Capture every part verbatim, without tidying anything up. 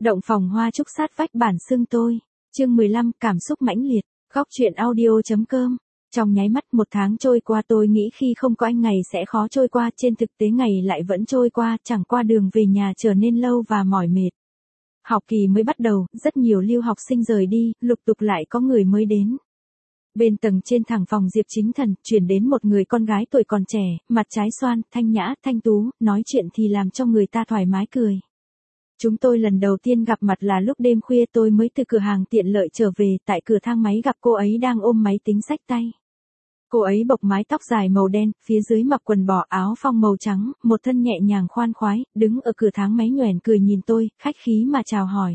Động phòng hoa trúc sát vách bản xưng tôi. Chương mười lăm, cảm xúc mãnh liệt. Góc truyện audio.com. Trong nháy mắt một tháng trôi qua, tôi nghĩ khi không có anh ngày sẽ khó trôi qua, trên thực tế ngày lại vẫn trôi qua, chẳng qua đường về nhà trở nên lâu và mỏi mệt. Học kỳ mới bắt đầu, rất nhiều lưu học sinh rời đi, lục tục lại có người mới đến. Bên tầng trên thẳng phòng Diệp Chính Thần, chuyển đến một người con gái tuổi còn trẻ, mặt trái xoan, thanh nhã, thanh tú, nói chuyện thì làm cho người ta thoải mái cười. Chúng tôi lần đầu tiên gặp mặt là lúc đêm khuya, tôi mới từ cửa hàng tiện lợi trở về, tại cửa thang máy gặp cô ấy đang ôm máy tính xách tay. Cô ấy bộc mái tóc dài màu đen, phía dưới mặc quần bò áo phông màu trắng, một thân nhẹ nhàng khoan khoái, đứng ở cửa thang máy nhoẻn cười nhìn tôi, khách khí mà chào hỏi.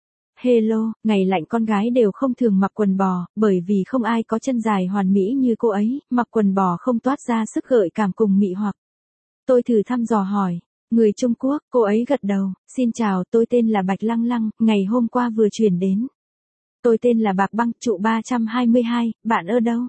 Hello, ngày lạnh con gái đều không thường mặc quần bò, bởi vì không ai có chân dài hoàn mỹ như cô ấy, mặc quần bò không toát ra sức gợi cảm cùng mị hoặc. Tôi thử thăm dò hỏi. Người Trung Quốc, cô ấy gật đầu, xin chào, tôi tên là Bạch Lăng Lăng, ngày hôm qua vừa chuyển đến. Tôi tên là Bạc Băng, trụ ba trăm hai mươi hai, bạn ở đâu?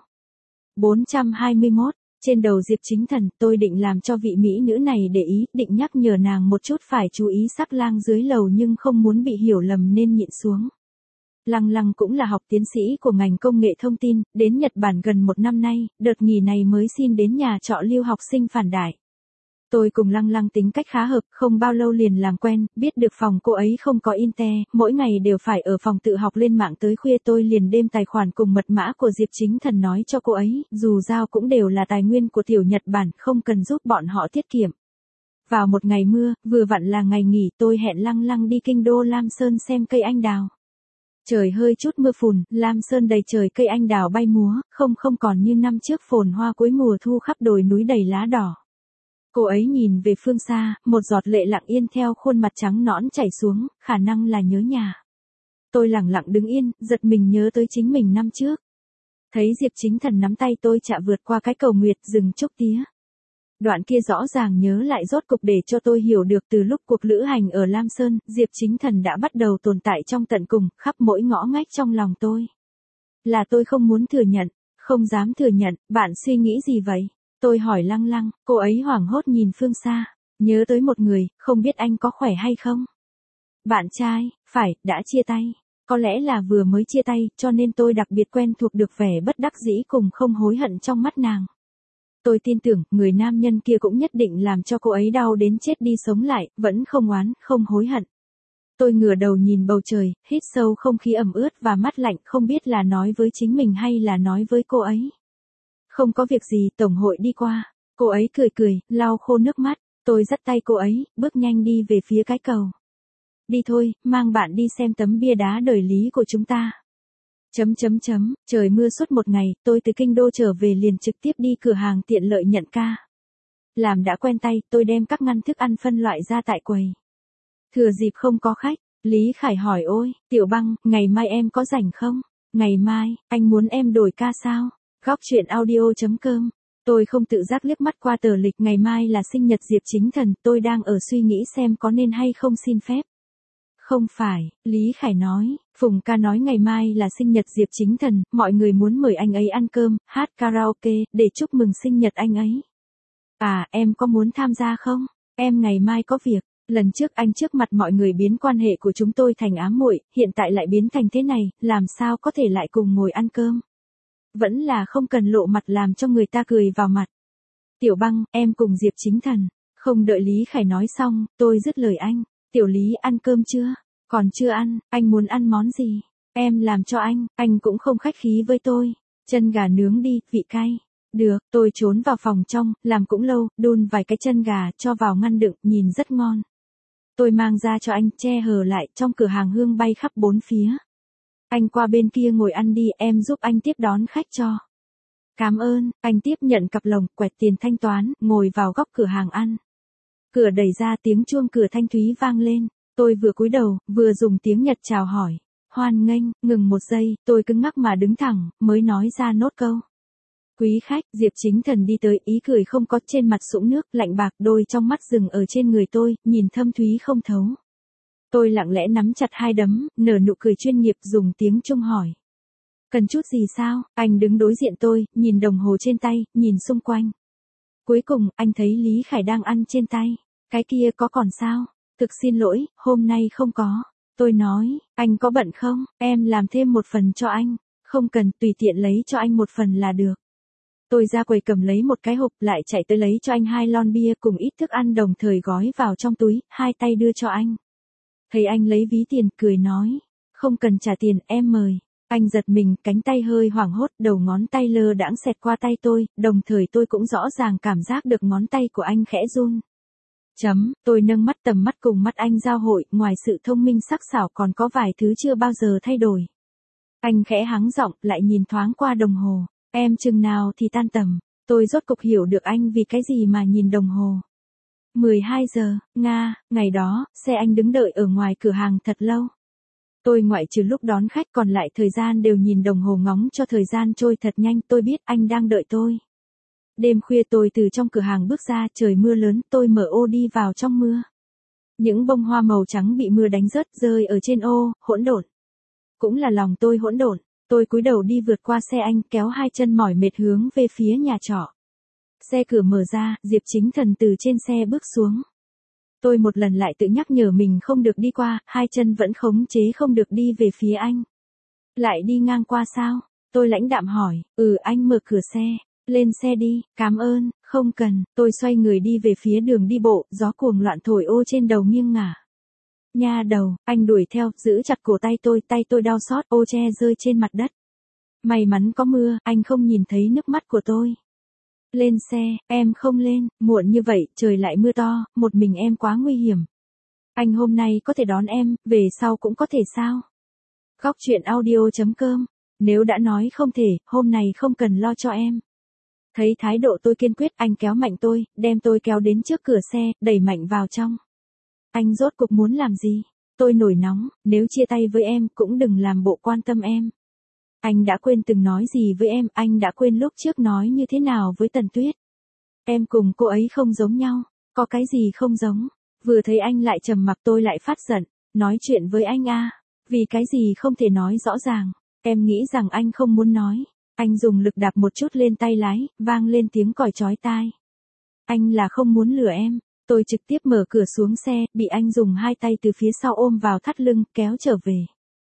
bốn trăm hai mươi mốt, trên đầu Diệp Chính Thần, tôi định làm cho vị mỹ nữ này để ý, định nhắc nhở nàng một chút phải chú ý sắc lang dưới lầu nhưng không muốn bị hiểu lầm nên nhịn xuống. Lăng Lăng cũng là học tiến sĩ của ngành công nghệ thông tin, đến Nhật Bản gần một năm nay, đợt nghỉ này mới xin đến nhà trọ lưu học sinh phản đại. Tôi cùng Lăng Lăng tính cách khá hợp, không bao lâu liền làm quen, biết được phòng cô ấy không có internet, mỗi ngày đều phải ở phòng tự học lên mạng tới khuya, tôi liền đem tài khoản cùng mật mã của Diệp Chính Thần nói cho cô ấy, dù sao cũng đều là tài nguyên của tiểu Nhật Bản, không cần giúp bọn họ tiết kiệm. Vào một ngày mưa, vừa vặn là ngày nghỉ, tôi hẹn Lăng Lăng đi kinh đô Lam Sơn xem cây anh đào. Trời hơi chút mưa phùn, Lam Sơn đầy trời cây anh đào bay múa, không không còn như năm trước phồn hoa cuối mùa thu khắp đồi núi đầy lá đỏ. Cô ấy nhìn về phương xa, một giọt lệ lặng yên theo khuôn mặt trắng nõn chảy xuống, khả năng là nhớ nhà. Tôi lặng lặng đứng yên, giật mình nhớ tới chính mình năm trước. Thấy Diệp Chính Thần nắm tay tôi chạ vượt qua cái cầu nguyệt rừng trúc tía. Đoạn kia rõ ràng nhớ lại rốt cục để cho tôi hiểu được từ lúc cuộc lữ hành ở Lam Sơn, Diệp Chính Thần đã bắt đầu tồn tại trong tận cùng, khắp mỗi ngõ ngách trong lòng tôi. Là tôi không muốn thừa nhận, không dám thừa nhận, bạn suy nghĩ gì vậy? Tôi hỏi Lăng Lăng, cô ấy hoảng hốt nhìn phương xa, nhớ tới một người, không biết anh có khỏe hay không? Bạn trai, phải, đã chia tay. Có lẽ là vừa mới chia tay, cho nên tôi đặc biệt quen thuộc được vẻ bất đắc dĩ cùng không hối hận trong mắt nàng. Tôi tin tưởng, người nam nhân kia cũng nhất định làm cho cô ấy đau đến chết đi sống lại, vẫn không oán, không hối hận. Tôi ngửa đầu nhìn bầu trời, hít sâu không khí ẩm ướt và mát lạnh, không biết là nói với chính mình hay là nói với cô ấy. Không có việc gì, tổng hội đi qua. Cô ấy cười cười, lau khô nước mắt. Tôi dắt tay cô ấy, bước nhanh đi về phía cái cầu. Đi thôi, mang bạn đi xem tấm bia đá đời lý của chúng ta. Chấm chấm chấm, trời mưa suốt một ngày, tôi từ kinh đô trở về liền trực tiếp đi cửa hàng tiện lợi nhận ca. Làm đã quen tay, tôi đem các ngăn thức ăn phân loại ra tại quầy. Thừa dịp không có khách, Lý Khải hỏi ôi, Tiểu Băng, ngày mai em có rảnh không? Ngày mai, anh muốn em đổi ca sao? Góc truyện audio.com. Tôi không tự giác liếc mắt qua tờ lịch, ngày mai là sinh nhật Diệp Chính Thần, tôi đang ở suy nghĩ xem có nên hay không xin phép. Không phải, Lý Khải nói, Phùng ca nói ngày mai là sinh nhật Diệp Chính Thần, mọi người muốn mời anh ấy ăn cơm, hát karaoke, để chúc mừng sinh nhật anh ấy. À, em có muốn tham gia không? Em ngày mai có việc. Lần trước anh trước mặt mọi người biến quan hệ của chúng tôi thành ám muội, hiện tại lại biến thành thế này, làm sao có thể lại cùng ngồi ăn cơm? Vẫn là không cần lộ mặt làm cho người ta cười vào mặt. Tiểu Băng, em cùng Diệp Chính Thần. Không đợi Lý Khải nói xong, tôi dứt lời anh. Tiểu Lý ăn cơm chưa? Còn chưa ăn, anh muốn ăn món gì? Em làm cho anh, anh cũng không khách khí với tôi. Chân gà nướng đi, vị cay. Được, tôi trốn vào phòng trong, làm cũng lâu, đun vài cái chân gà, cho vào ngăn đựng, nhìn rất ngon. Tôi mang ra cho anh, che hờ lại, trong cửa hàng hương bay khắp bốn phía. Anh qua bên kia ngồi ăn đi, em giúp anh tiếp đón khách cho. Cảm ơn, anh tiếp nhận cặp lồng, quẹt tiền thanh toán, ngồi vào góc cửa hàng ăn. Cửa đẩy ra, tiếng chuông cửa thanh thúy vang lên, tôi vừa cúi đầu, vừa dùng tiếng Nhật chào hỏi. Hoan nghênh, ngừng một giây, tôi cứng ngắc mà đứng thẳng, mới nói ra nốt câu. Quý khách, Diệp Chính Thần đi tới, ý cười không có, trên mặt sũng nước, lạnh bạc, đôi trong mắt dừng ở trên người tôi, nhìn thâm thúy không thấu. Tôi lặng lẽ nắm chặt hai đấm, nở nụ cười chuyên nghiệp, dùng tiếng Trung hỏi. Cần chút gì sao? Anh đứng đối diện tôi, nhìn đồng hồ trên tay, nhìn xung quanh. Cuối cùng, anh thấy Lý Khải đang ăn trên tay. Cái kia có còn sao? Thực xin lỗi, hôm nay không có. Tôi nói, anh có bận không, em làm thêm một phần cho anh. Không cần, tùy tiện lấy cho anh một phần là được. Tôi ra quầy cầm lấy một cái hộp, lại chạy tới lấy cho anh hai lon bia cùng ít thức ăn đồng thời gói vào trong túi, hai tay đưa cho anh. Thấy anh lấy ví tiền, cười nói, không cần trả tiền, em mời. Anh giật mình, cánh tay hơi hoảng hốt, đầu ngón tay lơ đãng xẹt qua tay tôi, đồng thời tôi cũng rõ ràng cảm giác được ngón tay của anh khẽ run. Chấm, tôi nâng mắt tầm mắt cùng mắt anh giao hội, ngoài sự thông minh sắc sảo còn có vài thứ chưa bao giờ thay đổi. Anh khẽ hắng giọng, lại nhìn thoáng qua đồng hồ. Em chừng nào thì tan tầm, tôi rốt cục hiểu được anh vì cái gì mà nhìn đồng hồ. mười hai giờ, Nga, ngày đó, xe anh đứng đợi ở ngoài cửa hàng thật lâu. Tôi ngoại trừ lúc đón khách còn lại thời gian đều nhìn đồng hồ ngóng cho thời gian trôi thật nhanh, tôi biết anh đang đợi tôi. Đêm khuya tôi từ trong cửa hàng bước ra, trời mưa lớn, tôi mở ô đi vào trong mưa. Những bông hoa màu trắng bị mưa đánh rớt rơi ở trên ô, hỗn độn. Cũng là lòng tôi hỗn độn. Tôi cúi đầu đi vượt qua xe anh, kéo hai chân mỏi mệt hướng về phía nhà trọ. Xe cửa mở ra, Diệp Chính Thần từ trên xe bước xuống. Tôi một lần lại tự nhắc nhở mình không được đi qua, hai chân vẫn khống chế không được đi về phía anh. Lại đi ngang qua sao? Tôi lãnh đạm hỏi, ừ anh mở cửa xe, lên xe đi, cảm ơn, không cần, tôi xoay người đi về phía đường đi bộ, gió cuồng loạn thổi ô trên đầu nghiêng ngả. Nha đầu, anh đuổi theo, giữ chặt cổ tay tôi, tay tôi đau xót, ô che rơi trên mặt đất. May mắn có mưa, anh không nhìn thấy nước mắt của tôi. Lên xe, em không lên, muộn như vậy, trời lại mưa to, một mình em quá nguy hiểm. Anh hôm nay có thể đón em, về sau cũng có thể sao? Góc truyện audio chấm com, nếu đã nói không thể, hôm này không cần lo cho em. Thấy thái độ tôi kiên quyết, anh kéo mạnh tôi, đem tôi kéo đến trước cửa xe, đẩy mạnh vào trong. Anh rốt cục muốn làm gì? Tôi nổi nóng, nếu chia tay với em cũng đừng làm bộ quan tâm em. Anh đã quên từng nói gì với em, anh đã quên lúc trước nói như thế nào với Tần Tuyết. Em cùng cô ấy không giống nhau, có cái gì không giống. Vừa thấy anh lại trầm mặc tôi lại phát giận, nói chuyện với anh a, vì cái gì không thể nói rõ ràng. Em nghĩ rằng anh không muốn nói. Anh dùng lực đạp một chút lên tay lái, vang lên tiếng còi chói tai. Anh là không muốn lừa em. Tôi trực tiếp mở cửa xuống xe, bị anh dùng hai tay từ phía sau ôm vào thắt lưng, kéo trở về.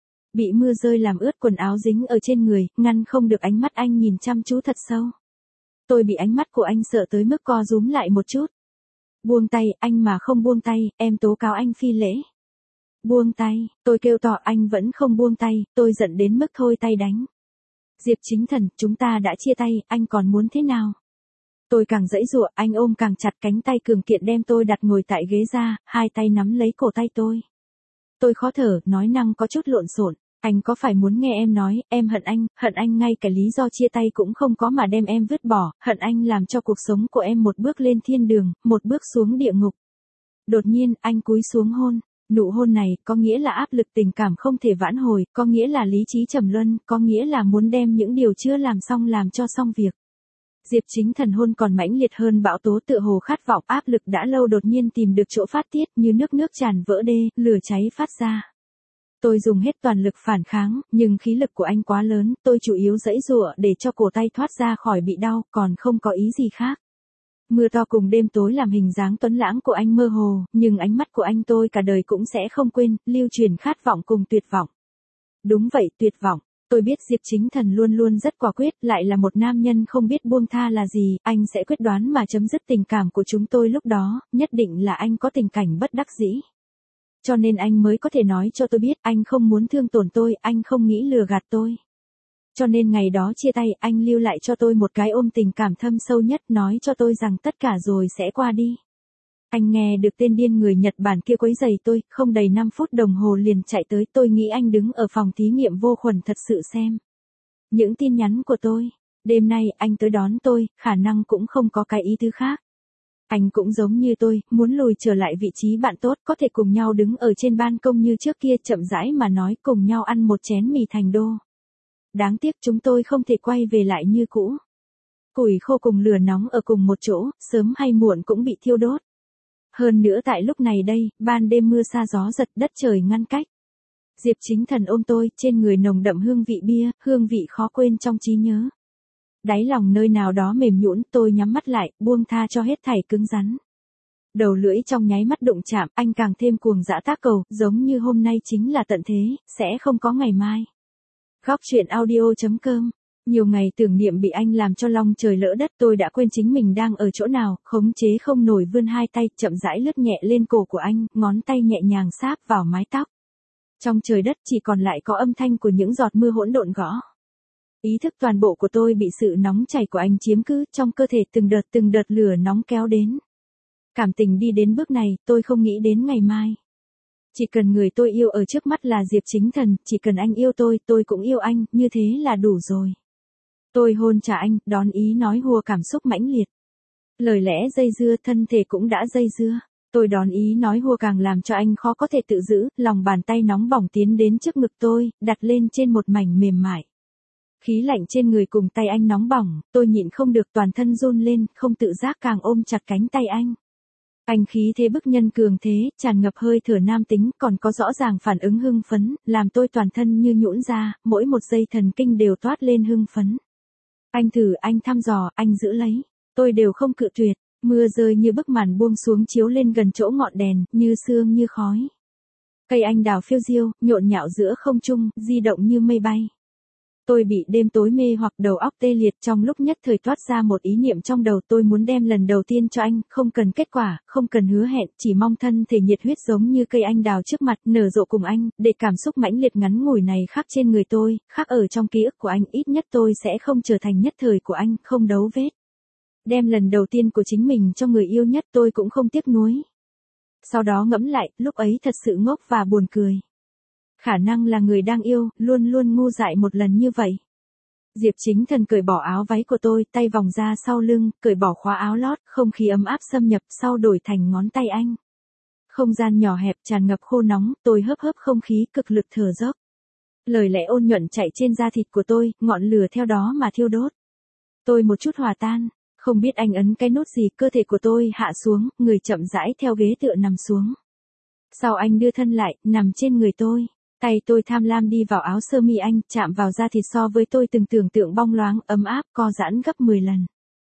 Bị mưa rơi làm ướt quần áo dính ở trên người, ngăn không được ánh mắt anh nhìn chăm chú thật sâu. Tôi bị ánh mắt của anh sợ tới mức co rúm lại một chút. Buông tay, anh mà không buông tay, em tố cáo anh phi lễ. Buông tay, tôi kêu to anh vẫn không buông tay, tôi giận đến mức thôi tay đánh. Diệp Chính Thần, chúng ta đã chia tay, anh còn muốn thế nào? Tôi càng giãy giụa, anh ôm càng chặt cánh tay cường kiện đem tôi đặt ngồi tại ghế ra, hai tay nắm lấy cổ tay tôi. Tôi khó thở, nói năng có chút lộn xộn. Anh có phải muốn nghe em nói, em hận anh, hận anh ngay cả lý do chia tay cũng không có mà đem em vứt bỏ, hận anh làm cho cuộc sống của em một bước lên thiên đường, một bước xuống địa ngục. Đột nhiên, anh cúi xuống hôn. Nụ hôn này, có nghĩa là áp lực tình cảm không thể vãn hồi, có nghĩa là lý trí trầm luân, có nghĩa là muốn đem những điều chưa làm xong làm cho xong việc. Diệp Chính Thần hôn còn mãnh liệt hơn bão tố tựa hồ khát vọng áp lực đã lâu đột nhiên tìm được chỗ phát tiết như nước nước tràn vỡ đê, lửa cháy phát ra. Tôi dùng hết toàn lực phản kháng, nhưng khí lực của anh quá lớn, tôi chủ yếu giãy giụa để cho cổ tay thoát ra khỏi bị đau, còn không có ý gì khác. Mưa to cùng đêm tối làm hình dáng tuấn lãng của anh mơ hồ, nhưng ánh mắt của anh tôi cả đời cũng sẽ không quên, lưu truyền khát vọng cùng tuyệt vọng. Đúng vậy, tuyệt vọng. Tôi biết Diệp Chính Thần luôn luôn rất quả quyết, lại là một nam nhân không biết buông tha là gì, anh sẽ quyết đoán mà chấm dứt tình cảm của chúng tôi lúc đó, nhất định là anh có tình cảnh bất đắc dĩ. Cho nên anh mới có thể nói cho tôi biết anh không muốn thương tổn tôi, anh không nghĩ lừa gạt tôi. Cho nên ngày đó chia tay anh lưu lại cho tôi một cái ôm tình cảm thâm sâu nhất, nói cho tôi rằng tất cả rồi sẽ qua đi. Anh nghe được tên điên người Nhật Bản kia quấy rầy tôi, không đầy năm phút đồng hồ liền chạy tới, tôi nghĩ anh đứng ở phòng thí nghiệm vô khuẩn thật sự xem những tin nhắn của tôi. Đêm nay anh tới đón tôi, khả năng cũng không có cái ý tứ khác. Anh cũng giống như tôi, muốn lùi trở lại vị trí bạn tốt, có thể cùng nhau đứng ở trên ban công như trước kia, chậm rãi mà nói, cùng nhau ăn một chén mì thành đô. Đáng tiếc chúng tôi không thể quay về lại như cũ. Củi khô cùng lửa nóng ở cùng một chỗ, sớm hay muộn cũng bị thiêu đốt. Hơn nữa tại lúc này đây, ban đêm mưa sa gió giật, đất trời ngăn cách. Diệp Chính Thần ôm tôi, trên người nồng đậm hương vị bia, hương vị khó quên trong trí nhớ. Đáy lòng nơi nào đó mềm nhũn, tôi nhắm mắt lại, buông tha cho hết thảy cứng rắn. Đầu lưỡi trong nháy mắt đụng chạm, anh càng thêm cuồng dã tác cầu, giống như hôm nay chính là tận thế, sẽ không có ngày mai. Góc truyện audio chấm com. Nhiều ngày tưởng niệm bị anh làm cho long trời lỡ đất, tôi đã quên chính mình đang ở chỗ nào, khống chế không nổi vươn hai tay, chậm rãi lướt nhẹ lên cổ của anh, ngón tay nhẹ nhàng sáp vào mái tóc. Trong trời đất chỉ còn lại có âm thanh của những giọt mưa hỗn độn gõ. Ý thức toàn bộ của tôi bị sự nóng chảy của anh chiếm cứ, trong cơ thể từng đợt từng đợt lửa nóng kéo đến. Cảm tình đi đến bước này, tôi không nghĩ đến ngày mai. Chỉ cần người tôi yêu ở trước mắt là Diệp Chính Thần, chỉ cần anh yêu tôi, tôi cũng yêu anh, như thế là đủ rồi. Tôi hôn trả anh, đón ý nói hùa cảm xúc mãnh liệt. Lời lẽ dây dưa, thân thể cũng đã dây dưa. Tôi đón ý nói hùa càng làm cho anh khó có thể tự giữ, lòng bàn tay nóng bỏng tiến đến trước ngực tôi, đặt lên trên một mảnh mềm mại. Khí lạnh trên người cùng tay anh nóng bỏng, tôi nhịn không được toàn thân run lên, không tự giác càng ôm chặt cánh tay anh. Anh khí thế bức nhân cường thế, tràn ngập hơi thở nam tính, còn có rõ ràng phản ứng hưng phấn, làm tôi toàn thân như nhũn ra, mỗi một giây thần kinh đều toát lên hưng phấn. Anh thử, anh thăm dò, anh giữ lấy. Tôi đều không cự tuyệt, mưa rơi như bức màn buông xuống chiếu lên gần chỗ ngọn đèn, như sương như khói. Cây anh đào phiêu diêu, nhộn nhạo giữa không trung, di động như mây bay. Tôi bị đêm tối mê hoặc đầu óc tê liệt, trong lúc nhất thời toát ra một ý niệm trong đầu, tôi muốn đem lần đầu tiên cho anh, không cần kết quả, không cần hứa hẹn, chỉ mong thân thể nhiệt huyết giống như cây anh đào trước mặt, nở rộ cùng anh, để cảm xúc mãnh liệt ngắn ngủi này khắc trên người tôi, khắc ở trong ký ức của anh, ít nhất tôi sẽ không trở thành nhất thời của anh, không đấu vết. Đem lần đầu tiên của chính mình cho người yêu nhất, tôi cũng không tiếc nuối. Sau đó ngẫm lại, lúc ấy thật sự ngốc và buồn cười. Khả năng là người đang yêu, luôn luôn ngu dại một lần như vậy. Diệp Chính Thần cởi bỏ áo váy của tôi, tay vòng ra sau lưng, cởi bỏ khóa áo lót, không khí ấm áp xâm nhập, sau đổi thành ngón tay anh. Không gian nhỏ hẹp tràn ngập khô nóng, tôi hớp hớp không khí, cực lực thở dốc. Lời lẽ ôn nhuận chạy trên da thịt của tôi, ngọn lửa theo đó mà thiêu đốt. Tôi một chút hòa tan, không biết anh ấn cái nút gì, cơ thể của tôi hạ xuống, người chậm rãi theo ghế tựa nằm xuống. Sau anh đưa thân lại, nằm trên người tôi. Tay tôi tham lam đi vào áo sơ mi anh, chạm vào da thịt so với tôi từng tưởng tượng bong loáng, ấm áp, co giãn gấp mười lần.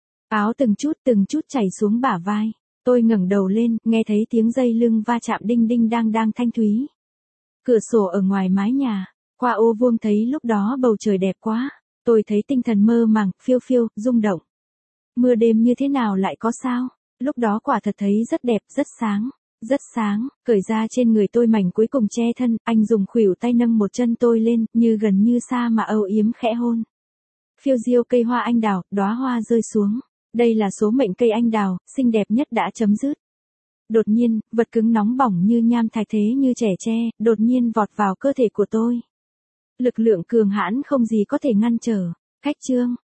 Áo từng chút từng chút chảy xuống bả vai. Tôi ngẩng đầu lên, nghe thấy tiếng dây lưng va chạm đinh đinh đang đang thanh thúy. Cửa sổ ở ngoài mái nhà, qua ô vuông thấy lúc đó bầu trời đẹp quá. Tôi thấy tinh thần mơ màng, phiêu phiêu, rung động. Mưa đêm như thế nào lại có sao? Lúc đó quả thật thấy rất đẹp, rất sáng. Rất sáng, cởi ra trên người tôi mảnh cuối cùng che thân, anh dùng khuỷu tay nâng một chân tôi lên, như gần như xa mà âu yếm khẽ hôn. Phiêu diêu cây hoa anh đào, đóa hoa rơi xuống. Đây là số mệnh cây anh đào, xinh đẹp nhất đã chấm dứt. Đột nhiên, vật cứng nóng bỏng như nham thạch thế như trẻ tre, đột nhiên vọt vào cơ thể của tôi. Lực lượng cường hãn không gì có thể ngăn trở. Cách chương.